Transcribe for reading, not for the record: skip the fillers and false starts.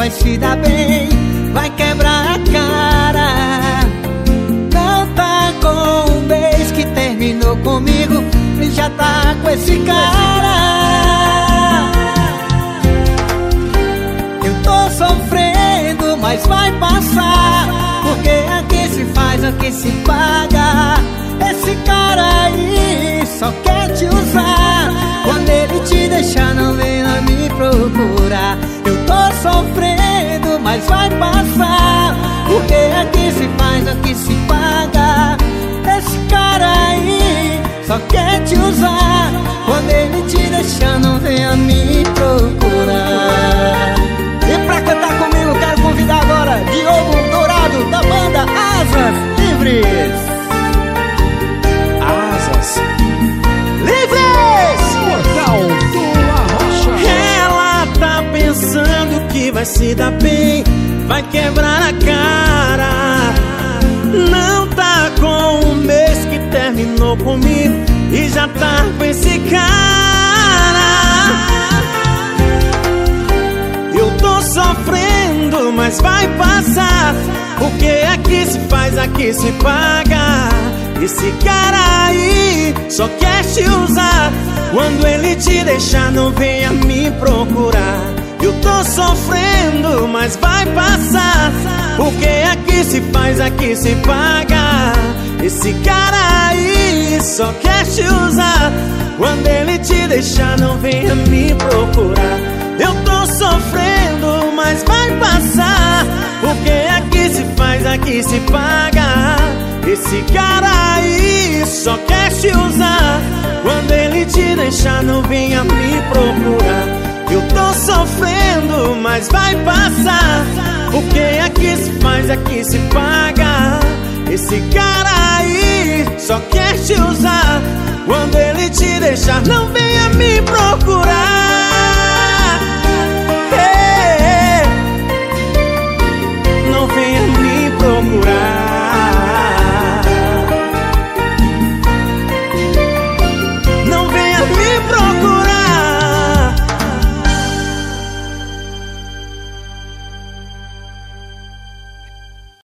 vai se dar bem, vai quebrar a cara. Não tá com um mês que terminou comigo e já tá com esse cara. Eu tô sofrendo, mas vai passar, porque aqui se faz, aqui se paga. Esse cara aí só quer te usar. Quando ele te deixar, não venha me procurar. Eu tô sofrendo, mas vai passar, porque aqui se faz, aqui se paga. Esse cara aí só quer te usar. Quando ele te deixar, não venha me procurar. E pra cantar comigo, quero convidar agora Diogo Dourado, da banda Asas Livres. Asas Livres! Portal do Arrocha. Ela tá pensando que vai se dar bem, vai quebrar a cara. Não tá com um mês que terminou comigo e já tá com esse cara. Eu tô sofrendo, mas vai passar, porque aqui se faz, aqui se paga. Esse cara aí só quer te usar. Quando ele te deixar, não venha me procurar. Eu tô sofrendo, mas vai passar, porque aqui se faz, aqui se paga. Esse cara aí só quer te usar. Quando ele te deixar, não venha me procurar. Eu tô sofrendo, mas vai passar, porque aqui se faz, aqui se paga. Esse cara aí só quer te usar. Quando ele te deixar, não venha me procurar. Eu tô sofrendo, mas vai passar, porque aqui se faz, aqui se paga. Esse cara aí só quer te usar. Quando ele te deixar, não venha me procurar.